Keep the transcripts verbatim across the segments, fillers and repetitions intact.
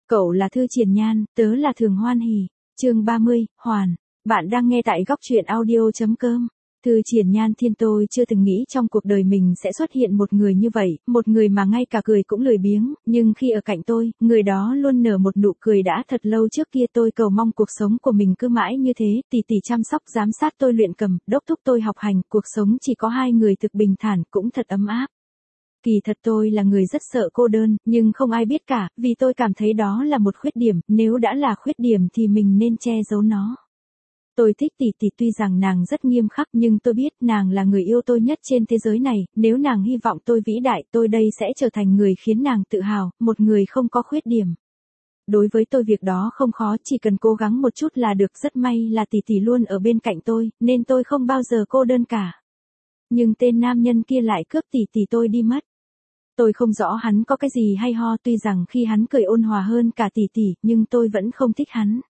Cậu là Thư Triển Nhan, tớ là Thường Hoan Hỉ. Chương ba mươi, Hoàn. Bạn đang nghe tại góc truyện audio chấm com. Thư Triển Nhan Thiên, tôi chưa từng nghĩ trong cuộc đời mình sẽ xuất hiện một người như vậy, một người mà ngay cả cười cũng lười biếng, nhưng khi ở cạnh tôi, người đó luôn nở một nụ cười đã thật lâu trước kia tôi cầu mong cuộc sống của mình cứ mãi như thế, tỉ tỉ chăm sóc giám sát tôi luyện cầm, đốc thúc tôi học hành, cuộc sống chỉ có hai người thực bình thản, cũng thật ấm áp. Kỳ thật tôi là người rất sợ cô đơn, nhưng không ai biết cả, vì tôi cảm thấy đó là một khuyết điểm, nếu đã là khuyết điểm thì mình nên che giấu nó. Tôi thích tỷ tỷ, tuy rằng nàng rất nghiêm khắc nhưng tôi biết nàng là người yêu tôi nhất trên thế giới này, nếu nàng hy vọng tôi vĩ đại, tôi đây sẽ trở thành người khiến nàng tự hào, một người không có khuyết điểm. Đối với tôi việc đó không khó, chỉ cần cố gắng một chút là được, rất may là tỷ tỷ luôn ở bên cạnh tôi, nên tôi không bao giờ cô đơn cả. Nhưng tên nam nhân kia lại cướp tỷ tỷ tôi đi mất. Tôi không rõ hắn có cái gì hay ho, tuy rằng khi hắn cười ôn hòa hơn cả tỷ tỷ, nhưng tôi vẫn không thích hắn.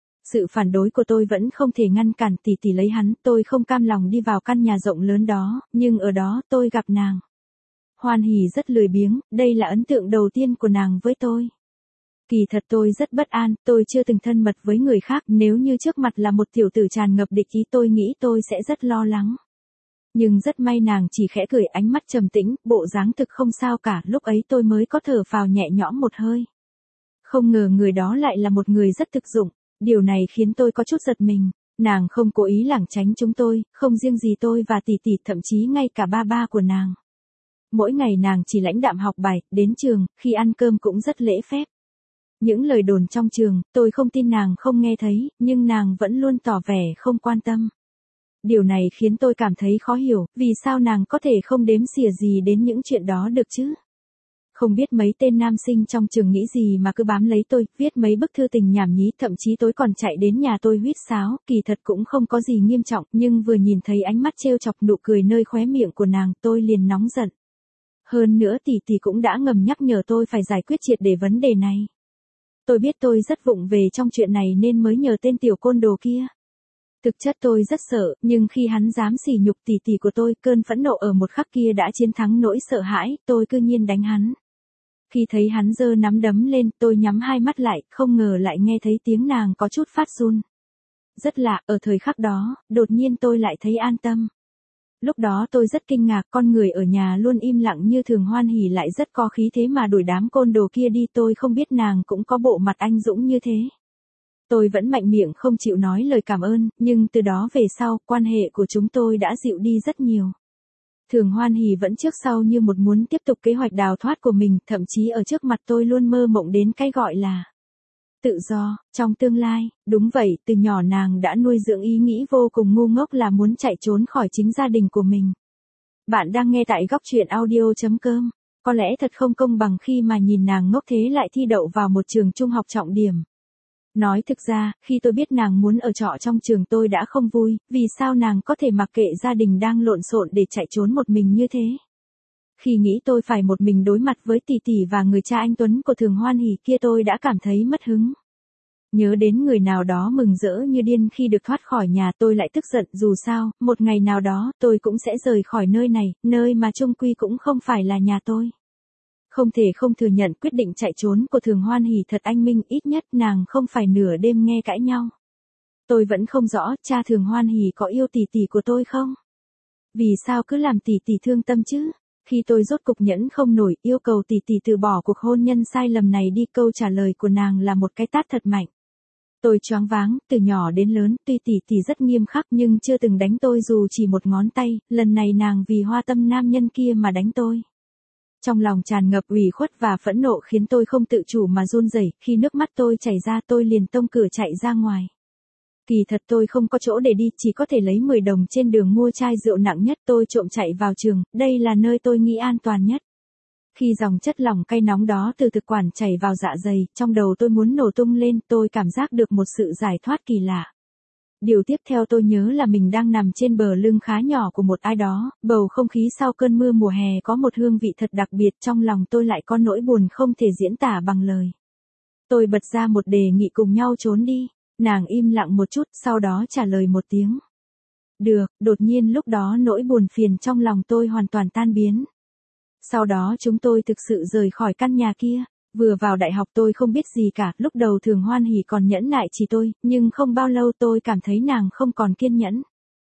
Sự phản đối của tôi vẫn không thể ngăn cản tỷ tỷ lấy hắn, tôi không cam lòng đi vào căn nhà rộng lớn đó, nhưng ở đó tôi gặp nàng. Hoan Hỉ rất lười biếng, đây là ấn tượng đầu tiên của nàng với tôi. Kỳ thật tôi rất bất an, tôi chưa từng thân mật với người khác, nếu như trước mặt là một tiểu tử tràn ngập địch ý tôi nghĩ tôi sẽ rất lo lắng. Nhưng rất may nàng chỉ khẽ cười, ánh mắt trầm tĩnh, bộ dáng thực không sao cả, lúc ấy tôi mới có thở phào nhẹ nhõm một hơi. Không ngờ người đó lại là một người rất thực dụng, điều này khiến tôi có chút giật mình, nàng không cố ý lảng tránh chúng tôi, không riêng gì tôi và tỷ tỷ, thậm chí ngay cả ba ba của nàng. Mỗi ngày nàng chỉ lãnh đạm học bài, đến trường, khi ăn cơm cũng rất lễ phép. Những lời đồn trong trường, tôi không tin nàng không nghe thấy, nhưng nàng vẫn luôn tỏ vẻ không quan tâm. Điều này khiến tôi cảm thấy khó hiểu, vì sao nàng có thể không đếm xỉa gì đến những chuyện đó được chứ? Không biết mấy tên nam sinh trong trường nghĩ gì mà cứ bám lấy tôi, viết mấy bức thư tình nhảm nhí, thậm chí tối còn chạy đến nhà tôi huýt sáo, kỳ thật cũng không có gì nghiêm trọng, nhưng vừa nhìn thấy ánh mắt trêu chọc, nụ cười nơi khóe miệng của nàng, tôi liền nóng giận. Hơn nữa tỷ tỷ cũng đã ngầm nhắc nhở tôi phải giải quyết triệt để vấn đề này. Tôi biết tôi rất vụng về trong chuyện này nên mới nhờ tên tiểu côn đồ kia. Thực chất tôi rất sợ, nhưng khi hắn dám sỉ nhục tỷ tỷ của tôi, cơn phẫn nộ ở một khắc kia đã chiến thắng nỗi sợ hãi, tôi cư nhiên đánh hắn. Khi thấy hắn giơ nắm đấm lên, tôi nhắm hai mắt lại, không ngờ lại nghe thấy tiếng nàng có chút phát run. Rất lạ, ở thời khắc đó, đột nhiên tôi lại thấy an tâm. Lúc đó tôi rất kinh ngạc, con người ở nhà luôn im lặng như Thường Hoan Hỉ lại rất có khí thế mà đuổi đám côn đồ kia đi, tôi không biết nàng cũng có bộ mặt anh dũng như thế. Tôi vẫn mạnh miệng không chịu nói lời cảm ơn, nhưng từ đó về sau, quan hệ của chúng tôi đã dịu đi rất nhiều. Thường Hoan Hỉ vẫn trước sau như một muốn tiếp tục kế hoạch đào thoát của mình, thậm chí ở trước mặt tôi luôn mơ mộng đến cái gọi là tự do, trong tương lai. Đúng vậy, từ nhỏ nàng đã nuôi dưỡng ý nghĩ vô cùng ngu ngốc là muốn chạy trốn khỏi chính gia đình của mình. Bạn đang nghe tại góc truyện audio chấm com. Có lẽ thật không công bằng khi mà nhìn nàng ngốc thế lại thi đậu vào một trường trung học trọng điểm. Nói thực ra, khi tôi biết nàng muốn ở trọ trong trường tôi đã không vui, vì sao nàng có thể mặc kệ gia đình đang lộn xộn để chạy trốn một mình như thế. Khi nghĩ tôi phải một mình đối mặt với tỷ tỷ và người cha anh Tuấn của Thường Hoan Hỉ kia tôi đã cảm thấy mất hứng. Nhớ đến người nào đó mừng rỡ như điên khi được thoát khỏi nhà tôi lại tức giận, dù sao, một ngày nào đó tôi cũng sẽ rời khỏi nơi này, nơi mà chung quy cũng không phải là nhà tôi. Không thể không thừa nhận quyết định chạy trốn của Thường Hoan Hỉ thật anh minh, ít nhất nàng không phải nửa đêm nghe cãi nhau. Tôi vẫn không rõ, cha Thường Hoan Hỉ có yêu tỷ tỷ của tôi không? Vì sao cứ làm tỷ tỷ thương tâm chứ? Khi tôi rốt cục nhẫn không nổi, yêu cầu tỷ tỷ từ bỏ cuộc hôn nhân sai lầm này đi, câu trả lời của nàng là một cái tát thật mạnh. Tôi choáng váng, từ nhỏ đến lớn, tuy tỷ tỷ rất nghiêm khắc nhưng chưa từng đánh tôi dù chỉ một ngón tay, lần này nàng vì hoa tâm nam nhân kia mà đánh tôi. Trong lòng tràn ngập ủy khuất và phẫn nộ khiến tôi không tự chủ mà run rẩy, khi nước mắt tôi chảy ra tôi liền tông cửa chạy ra ngoài. Kỳ thật tôi không có chỗ để đi, chỉ có thể lấy mười đồng trên đường mua chai rượu nặng nhất, tôi trộm chạy vào trường, đây là nơi tôi nghĩ an toàn nhất. Khi dòng chất lỏng cay nóng đó từ thực quản chảy vào dạ dày, trong đầu tôi muốn nổ tung lên, tôi cảm giác được một sự giải thoát kỳ lạ. Điều tiếp theo tôi nhớ là mình đang nằm trên bờ lưng khá nhỏ của một ai đó, bầu không khí sau cơn mưa mùa hè có một hương vị thật đặc biệt, trong lòng tôi lại có nỗi buồn không thể diễn tả bằng lời. Tôi bật ra một đề nghị cùng nhau trốn đi, nàng im lặng một chút, sau đó trả lời một tiếng. Được, đột nhiên lúc đó nỗi buồn phiền trong lòng tôi hoàn toàn tan biến. Sau đó chúng tôi thực sự rời khỏi căn nhà kia. Vừa vào đại học tôi không biết gì cả, lúc đầu Thường Hoan Hỷ còn nhẫn nại chỉ tôi, nhưng không bao lâu tôi cảm thấy nàng không còn kiên nhẫn.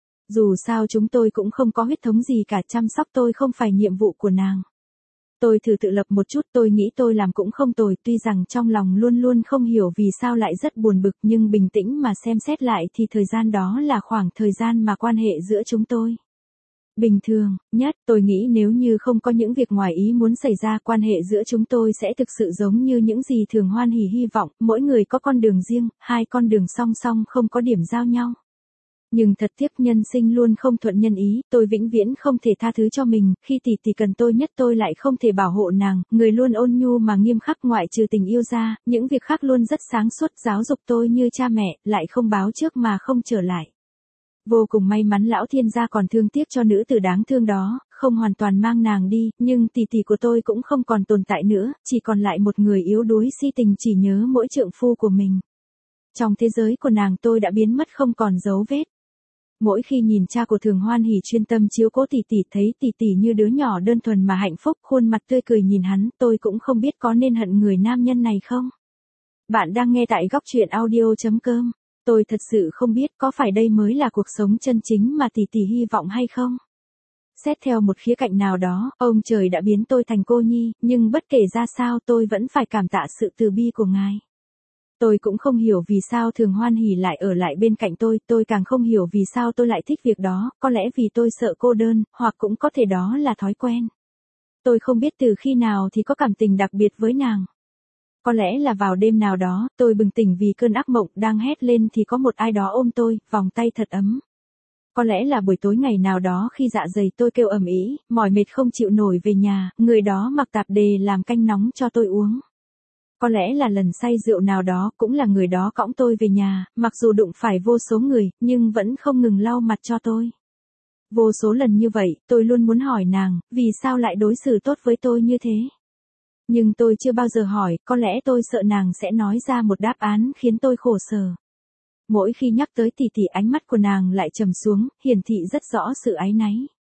Dù sao chúng tôi cũng không có huyết thống gì cả, chăm sóc tôi không phải nhiệm vụ của nàng. Tôi thử tự lập một chút, tôi nghĩ tôi làm cũng không tồi, tuy rằng trong lòng luôn luôn không hiểu vì sao lại rất buồn bực, nhưng bình tĩnh mà xem xét lại thì thời gian đó là khoảng thời gian mà quan hệ giữa chúng tôi bình thường nhất. Tôi nghĩ nếu như không có những việc ngoài ý muốn xảy ra, quan hệ giữa chúng tôi sẽ thực sự giống như những gì Thường Hoan Hỷ hy vọng, mỗi người có con đường riêng, hai con đường song song không có điểm giao nhau. Nhưng thật tiếc nhân sinh luôn không thuận nhân ý, tôi vĩnh viễn không thể tha thứ cho mình, khi tỷ tỷ cần tôi nhất tôi lại không thể bảo hộ nàng, người luôn ôn nhu mà nghiêm khắc ngoại trừ tình yêu ra, những việc khác luôn rất sáng suốt, giáo dục tôi như cha mẹ, lại không báo trước mà không trở lại. Vô cùng may mắn lão thiên gia còn thương tiếc cho nữ tử đáng thương đó, không hoàn toàn mang nàng đi, nhưng tỷ tỷ của tôi cũng không còn tồn tại nữa, chỉ còn lại một người yếu đuối si tình chỉ nhớ mỗi trượng phu của mình. Trong thế giới của nàng tôi đã biến mất không còn dấu vết. Mỗi khi nhìn cha của Thường Hoan Hỷ chuyên tâm chiếu cố tỷ tỷ, thấy tỷ tỷ như đứa nhỏ đơn thuần mà hạnh phúc, khuôn mặt tươi cười nhìn hắn, tôi cũng không biết có nên hận người nam nhân này không. Bạn đang nghe tại góc truyện audio chấm com. Tôi thật sự không biết có phải đây mới là cuộc sống chân chính mà tỷ tỷ hy vọng hay không. Xét theo một khía cạnh nào đó, ông trời đã biến tôi thành cô nhi, nhưng bất kể ra sao tôi vẫn phải cảm tạ sự từ bi của ngài. Tôi cũng không hiểu vì sao Thường Hoan Hỷ lại ở lại bên cạnh tôi, tôi càng không hiểu vì sao tôi lại thích việc đó, có lẽ vì tôi sợ cô đơn, hoặc cũng có thể đó là thói quen. Tôi không biết từ khi nào thì có cảm tình đặc biệt với nàng. Có lẽ là vào đêm nào đó, tôi bừng tỉnh vì cơn ác mộng, đang hét lên thì có một ai đó ôm tôi, vòng tay thật ấm. Có lẽ là buổi tối ngày nào đó khi dạ dày tôi kêu ầm ĩ, mỏi mệt không chịu nổi về nhà, người đó mặc tạp dề làm canh nóng cho tôi uống. Có lẽ là lần say rượu nào đó, cũng là người đó cõng tôi về nhà, mặc dù đụng phải vô số người, nhưng vẫn không ngừng lau mặt cho tôi. Vô số lần như vậy, tôi luôn muốn hỏi nàng, vì sao lại đối xử tốt với tôi như thế? Nhưng tôi chưa bao giờ hỏi, có lẽ tôi sợ nàng sẽ nói ra một đáp án khiến tôi khổ sở. Mỗi khi nhắc tới tỷ tỷ, ánh mắt của nàng lại trầm xuống, hiển thị rất rõ sự áy náy.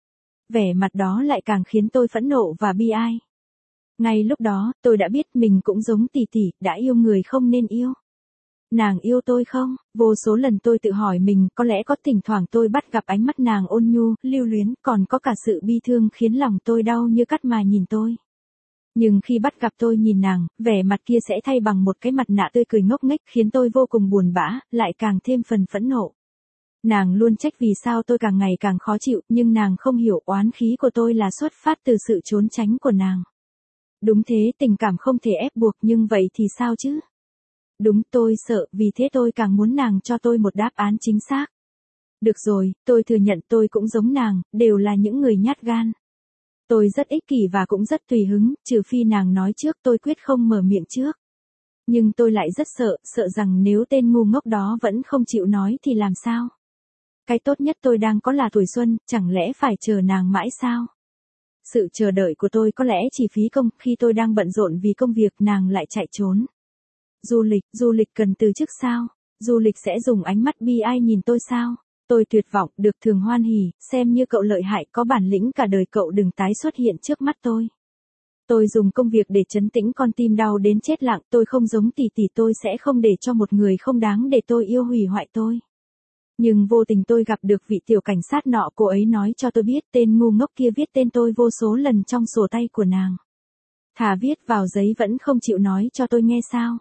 Vẻ mặt đó lại càng khiến tôi phẫn nộ và bi ai. Ngay lúc đó, tôi đã biết mình cũng giống tỷ tỷ, đã yêu người không nên yêu. Nàng yêu tôi không? Vô số lần tôi tự hỏi mình, có lẽ có thỉnh thoảng tôi bắt gặp ánh mắt nàng ôn nhu, lưu luyến, còn có cả sự bi thương khiến lòng tôi đau như cắt mà nhìn tôi. Nhưng khi bắt gặp tôi nhìn nàng, vẻ mặt kia sẽ thay bằng một cái mặt nạ tươi cười ngốc nghếch khiến tôi vô cùng buồn bã, lại càng thêm phần phẫn nộ. Nàng luôn trách vì sao tôi càng ngày càng khó chịu, nhưng nàng không hiểu oán khí của tôi là xuất phát từ sự trốn tránh của nàng. Đúng thế, tình cảm không thể ép buộc, nhưng vậy thì sao chứ? Đúng, tôi sợ, vì thế tôi càng muốn nàng cho tôi một đáp án chính xác. Được rồi, tôi thừa nhận tôi cũng giống nàng, đều là những người nhát gan. Tôi rất ích kỷ và cũng rất tùy hứng, trừ phi nàng nói trước tôi quyết không mở miệng trước. Nhưng tôi lại rất sợ, sợ rằng nếu tên ngu ngốc đó vẫn không chịu nói thì làm sao? Cái tốt nhất tôi đang có là tuổi xuân, chẳng lẽ phải chờ nàng mãi sao? Sự chờ đợi của tôi có lẽ chỉ phí công, khi tôi đang bận rộn vì công việc nàng lại chạy trốn. Du lịch, du lịch cần từ chức sao? Du lịch sẽ dùng ánh mắt bi ai nhìn tôi sao? Tôi tuyệt vọng, được Thường Hoan Hỷ, xem như cậu lợi hại, có bản lĩnh cả đời cậu đừng tái xuất hiện trước mắt tôi. Tôi dùng công việc để trấn tĩnh con tim đau đến chết lặng, tôi không giống tỷ tỷ, tôi sẽ không để cho một người không đáng để tôi yêu hủy hoại tôi. Nhưng vô tình tôi gặp được vị tiểu cảnh sát nọ, cô ấy nói cho tôi biết tên ngu ngốc kia viết tên tôi vô số lần trong sổ tay của nàng. Thà viết vào giấy vẫn không chịu nói cho tôi nghe sao.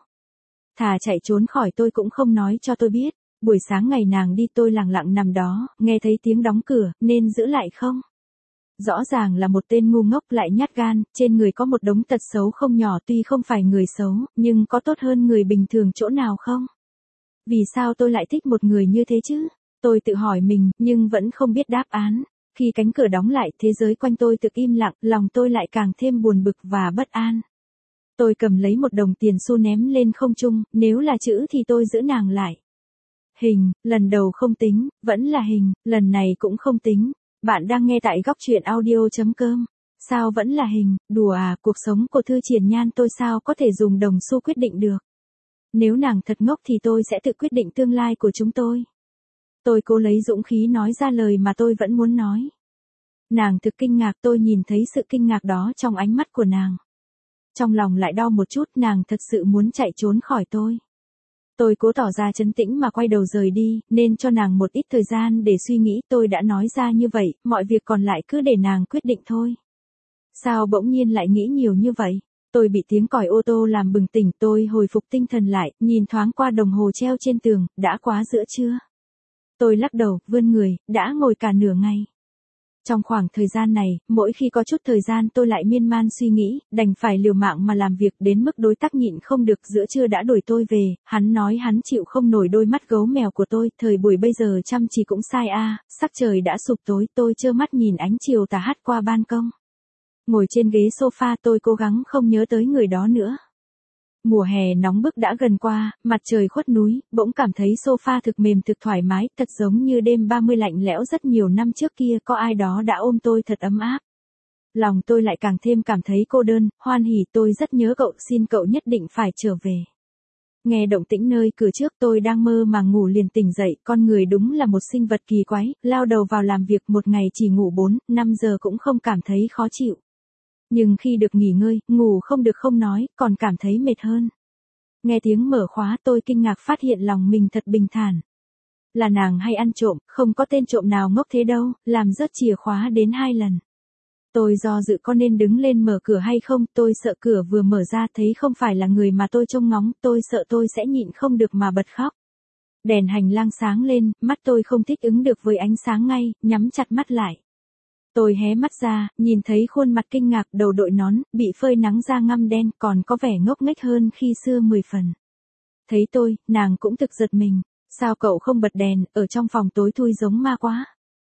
Thà chạy trốn khỏi tôi cũng không nói cho tôi biết. Buổi sáng ngày nàng đi tôi lặng lặng nằm đó, nghe thấy tiếng đóng cửa, nên giữ lại không? Rõ ràng là một tên ngu ngốc lại nhát gan, trên người có một đống tật xấu không nhỏ, tuy không phải người xấu, nhưng có tốt hơn người bình thường chỗ nào không? Vì sao tôi lại thích một người như thế chứ? Tôi tự hỏi mình, nhưng vẫn không biết đáp án. Khi cánh cửa đóng lại, thế giới quanh tôi thực im lặng, lòng tôi lại càng thêm buồn bực và bất an. Tôi cầm lấy một đồng tiền xu ném lên không trung, nếu là chữ thì tôi giữ nàng lại. Hình, lần đầu không tính, vẫn là hình, lần này cũng không tính. Bạn đang nghe tại góc truyện audio chấm com. Sao vẫn là hình, đùa à, cuộc sống của Thư Triển Nhan tôi sao có thể dùng đồng xu quyết định được. Nếu nàng thật ngốc thì tôi sẽ tự quyết định tương lai của chúng tôi. Tôi cố lấy dũng khí nói ra lời mà tôi vẫn muốn nói. Nàng thực kinh ngạc, tôi nhìn thấy sự kinh ngạc đó trong ánh mắt của nàng. trong lòng lại đau một chút, nàng thật sự muốn chạy trốn khỏi tôi. Tôi cố tỏ ra trấn tĩnh mà quay đầu rời đi, nên cho nàng một ít thời gian để suy nghĩ, tôi đã nói ra như vậy, mọi việc còn lại cứ để nàng quyết định thôi. Sao bỗng nhiên lại nghĩ nhiều như vậy? Tôi bị tiếng còi ô tô làm bừng tỉnh, tôi hồi phục tinh thần lại, nhìn thoáng qua đồng hồ treo trên tường, đã quá giữa trưa. Tôi lắc đầu, vươn người, đã ngồi cả nửa ngày. Trong khoảng thời gian này, mỗi khi có chút thời gian tôi lại miên man suy nghĩ, đành phải liều mạng mà làm việc đến mức đối tác nhịn không được, giữa trưa đã đuổi tôi về, hắn nói hắn chịu không nổi đôi mắt gấu mèo của tôi, thời buổi bây giờ chăm chỉ cũng sai a, sắc trời đã sụp tối, tôi trơ mắt nhìn ánh chiều tà hắt qua ban công. Ngồi trên ghế sofa tôi cố gắng không nhớ tới người đó nữa. Mùa hè nóng bức đã gần qua, mặt trời khuất núi, bỗng cảm thấy sofa thực mềm thực thoải mái, thật giống như đêm ba mươi lạnh lẽo rất nhiều năm trước kia có ai đó đã ôm tôi thật ấm áp. Lòng tôi lại càng thêm cảm thấy cô đơn, Hoan Hỉ, tôi rất nhớ cậu, xin cậu nhất định phải trở về. Nghe động tĩnh nơi cửa trước, tôi đang mơ màng ngủ liền tỉnh dậy, con người đúng là một sinh vật kỳ quái, lao đầu vào làm việc một ngày chỉ ngủ bốn, năm giờ cũng không cảm thấy khó chịu. Nhưng khi được nghỉ ngơi, ngủ không được không nói, còn cảm thấy mệt hơn. Nghe tiếng mở khóa tôi kinh ngạc phát hiện lòng mình thật bình thản. Là nàng hay ăn trộm, không có tên trộm nào ngốc thế đâu, làm rớt chìa khóa đến hai lần. Tôi do dự có nên đứng lên mở cửa hay không, tôi sợ cửa vừa mở ra thấy không phải là người mà tôi trông ngóng, tôi sợ tôi sẽ nhịn không được mà bật khóc. Đèn hành lang sáng lên, mắt tôi không thích ứng được với ánh sáng ngay, nhắm chặt mắt lại. Tôi hé mắt ra, nhìn thấy khuôn mặt kinh ngạc, đầu đội nón, bị phơi nắng da ngăm đen, còn có vẻ ngốc nghếch hơn khi xưa mười phần. Thấy tôi, nàng cũng thực giật mình. Sao cậu không bật đèn, ở trong phòng tối thui giống ma quá.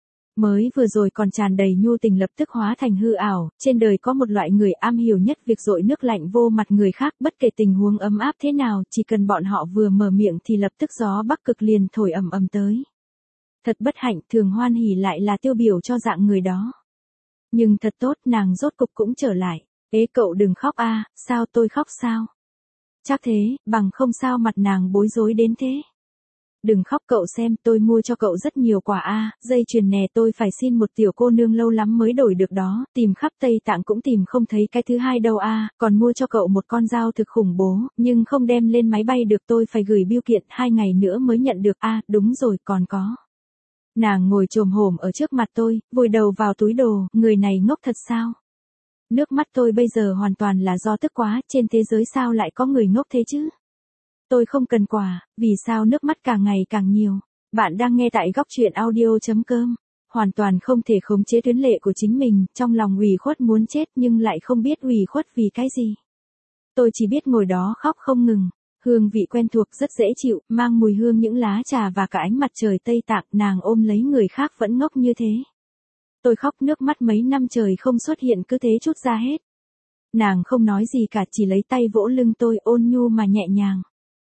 Mới vừa rồi còn tràn đầy nhu tình lập tức hóa thành hư ảo, trên đời có một loại người am hiểu nhất việc dội nước lạnh vô mặt người khác, bất kể tình huống ấm áp thế nào, chỉ cần bọn họ vừa mở miệng thì lập tức gió bắc cực liền thổi ầm ầm tới. Thật bất hạnh, Thường Hoan Hỉ lại là tiêu biểu cho dạng người đó. Nhưng thật tốt, nàng rốt cục cũng trở lại. Ế cậu đừng khóc a, sao tôi khóc sao? Chắc thế, bằng không sao mặt nàng bối rối đến thế. Đừng khóc cậu xem, tôi mua cho cậu rất nhiều quà a, dây chuyền nè, tôi phải xin một tiểu cô nương lâu lắm mới đổi được đó, tìm khắp Tây Tạng cũng tìm không thấy cái thứ hai đâu a, còn mua cho cậu một con dao thực khủng bố, nhưng không đem lên máy bay được, tôi phải gửi bưu kiện, hai ngày nữa mới nhận được a, đúng rồi, còn có. Nàng ngồi chồm hổm ở trước mặt tôi, vùi đầu vào túi đồ, người này ngốc thật sao? Nước mắt tôi bây giờ hoàn toàn là do tức quá, trên thế giới sao lại có người ngốc thế chứ? Tôi không cần quà, vì sao nước mắt càng ngày càng nhiều? Bạn đang nghe tại góc truyện audio chấm com. Hoàn toàn không thể khống chế tuyến lệ của chính mình, trong lòng ủy khuất muốn chết nhưng lại không biết ủy khuất vì cái gì. Tôi chỉ biết ngồi đó khóc không ngừng. Hương vị quen thuộc rất dễ chịu, mang mùi hương những lá trà và cả ánh mặt trời Tây Tạng, nàng ôm lấy người khác vẫn ngốc như thế. Tôi khóc nước mắt mấy năm trời không xuất hiện cứ thế trút ra hết. Nàng không nói gì cả, chỉ lấy tay vỗ lưng tôi ôn nhu mà nhẹ nhàng.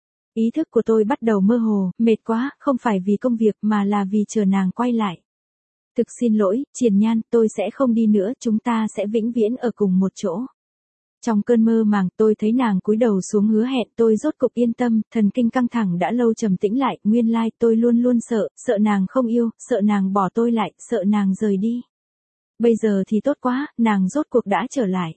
Ý thức của tôi bắt đầu mơ hồ, mệt quá, không phải vì công việc mà là vì chờ nàng quay lại. Thực xin lỗi, Triền Nhan, tôi sẽ không đi nữa, chúng ta sẽ vĩnh viễn ở cùng một chỗ. Trong cơn mơ màng, tôi thấy nàng cúi đầu xuống hứa hẹn, tôi rốt cục yên tâm, thần kinh căng thẳng đã lâu trầm tĩnh lại, nguyên lai tôi luôn luôn sợ, sợ nàng không yêu, sợ nàng bỏ tôi lại, sợ nàng rời đi. Bây giờ thì tốt quá, nàng rốt cuộc đã trở lại.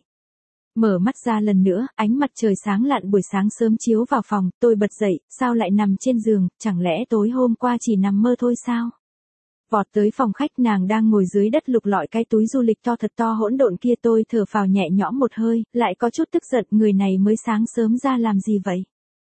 Mở mắt ra lần nữa, ánh mặt trời sáng lạn buổi sáng sớm chiếu vào phòng, tôi bật dậy, sao lại nằm trên giường, chẳng lẽ tối hôm qua chỉ nằm mơ thôi sao? Vọt tới phòng khách, nàng đang ngồi dưới đất lục lọi cái túi du lịch to thật to hỗn độn kia, tôi thở phào nhẹ nhõm một hơi, lại có chút tức giận, người này mới sáng sớm ra làm gì vậy?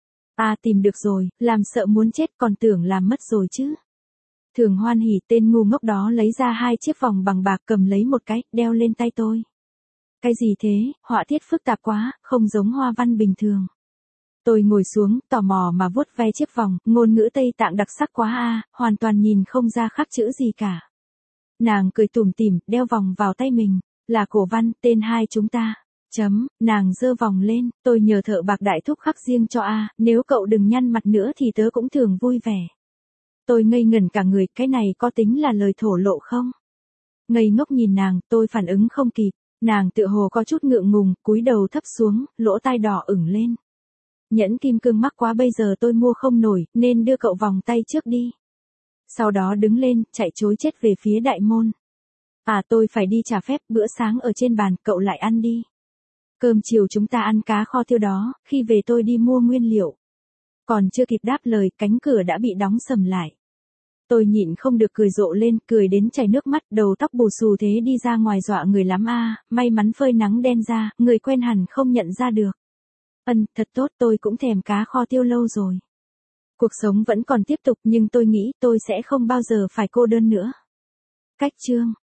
À tìm được rồi, làm sợ muốn chết còn tưởng làm mất rồi chứ. Thường Hoan Hỉ, tên ngu ngốc đó lấy ra hai chiếc vòng bằng bạc, cầm lấy một cái, đeo lên tay tôi. Cái gì thế, họa tiết phức tạp quá, không giống hoa văn bình thường. Tôi ngồi xuống, tò mò mà vuốt ve chiếc vòng, ngôn ngữ Tây Tạng đặc sắc quá a, hoàn toàn nhìn không ra khắc chữ gì cả. Nàng cười tủm tỉm, đeo vòng vào tay mình, là cổ văn, tên hai chúng ta. Chấm, nàng giơ vòng lên, tôi nhờ thợ bạc đại thúc khắc riêng cho a, nếu cậu đừng nhăn mặt nữa thì tớ cũng thường vui vẻ. Tôi ngây ngẩn cả người, cái này có tính là lời thổ lộ không? Ngây ngốc nhìn nàng, tôi phản ứng không kịp, nàng tựa hồ có chút ngượng ngùng, cúi đầu thấp xuống, lỗ tai đỏ ửng lên. Nhẫn kim cương mắc quá, bây giờ tôi mua không nổi, nên đưa cậu vòng tay trước đi. Sau đó đứng lên, chạy trối chết về phía đại môn. À tôi phải đi trả phép, bữa sáng ở trên bàn, cậu lại ăn đi. Cơm chiều chúng ta ăn cá kho tiêu đó, khi về tôi đi mua nguyên liệu. Còn chưa kịp đáp lời, cánh cửa đã bị đóng sầm lại. Tôi nhịn không được cười rộ lên, cười đến chảy nước mắt, đầu tóc bù xù thế đi ra ngoài dọa người lắm a, may mắn phơi nắng đen ra, người quen hẳn không nhận ra được. Ân, thật tốt, tôi cũng thèm cá kho tiêu lâu rồi. Cuộc sống vẫn còn tiếp tục nhưng tôi nghĩ tôi sẽ không bao giờ phải cô đơn nữa. Cách chương